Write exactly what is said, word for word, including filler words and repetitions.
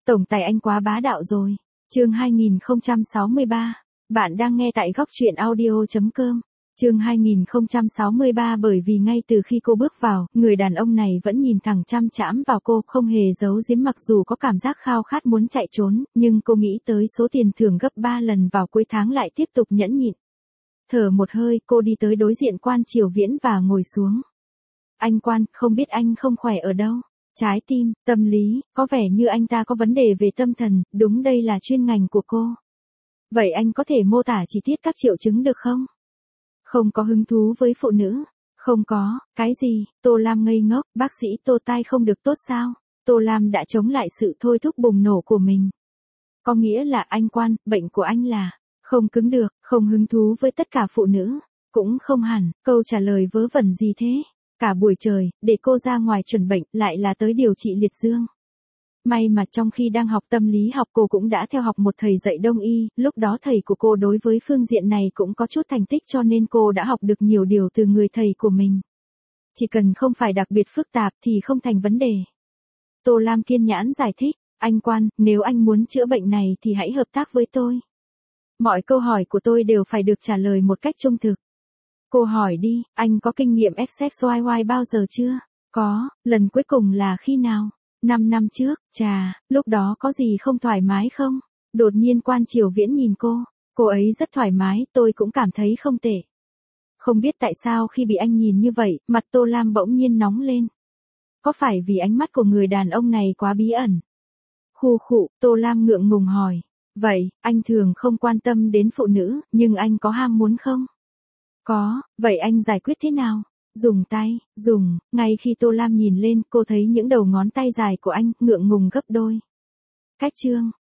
Tổng tài anh quá bá đạo rồi. Chương hai nghìn không trăm sáu mươi ba. Bạn đang nghe tại góc truyện audio chấm com. Chương hai nghìn không trăm sáu mươi ba bởi vì ngay từ khi cô bước vào, người đàn ông này vẫn nhìn thẳng chăm chạm vào cô, không hề giấu giếm mặc dù có cảm giác khao khát muốn chạy trốn, nhưng cô nghĩ tới số tiền thưởng gấp ba lần vào cuối tháng lại tiếp tục nhẫn nhịn. Thở một hơi, cô đi tới đối diện Quan Triều Viễn và ngồi xuống. Anh Quan, không biết anh không khỏe ở đâu? Trái tim, tâm lý, có vẻ như anh ta có vấn đề về tâm thần, đúng đây là chuyên ngành của cô. Vậy anh có thể mô tả chi tiết các triệu chứng được không? Không có hứng thú với phụ nữ. Không có, cái gì? Tô Lam ngây ngốc, bác sĩ Tô tai không được tốt sao? Tô Lam đã chống lại sự thôi thúc bùng nổ của mình. Có nghĩa là anh Quan, bệnh của anh là không cứng được, không hứng thú với tất cả phụ nữ. Cũng không hẳn, câu trả lời vớ vẩn gì thế? Cả buổi trời, để cô ra ngoài chuẩn bệnh, lại là tới điều trị liệt dương. May mà trong khi đang học tâm lý học cô cũng đã theo học một thầy dạy đông y, lúc đó thầy của cô đối với phương diện này cũng có chút thành tích cho nên cô đã học được nhiều điều từ người thầy của mình. Chỉ cần không phải đặc biệt phức tạp thì không thành vấn đề. Tô Lam kiên nhẫn giải thích, anh Quan, nếu anh muốn chữa bệnh này thì hãy hợp tác với tôi. Mọi câu hỏi của tôi đều phải được trả lời một cách trung thực. Cô hỏi đi, anh có kinh nghiệm ép ét i i bao giờ chưa? Có, lần cuối cùng là khi nào? Năm năm trước, chà, lúc đó có gì không thoải mái không? Đột nhiên Quan Triều Viễn nhìn cô, cô ấy rất thoải mái, tôi cũng cảm thấy không tệ. Không biết tại sao khi bị anh nhìn như vậy, mặt Tô Lam bỗng nhiên nóng lên. Có phải vì ánh mắt của người đàn ông này quá bí ẩn? Khụ khụ, Tô Lam ngượng ngùng hỏi, vậy, anh thường không quan tâm đến phụ nữ, nhưng anh có ham muốn không? Có, vậy anh giải quyết thế nào? Dùng tay, dùng, ngay khi Tô Lam nhìn lên, cô thấy những đầu ngón tay dài của anh, ngượng ngùng gấp đôi. Cách chương,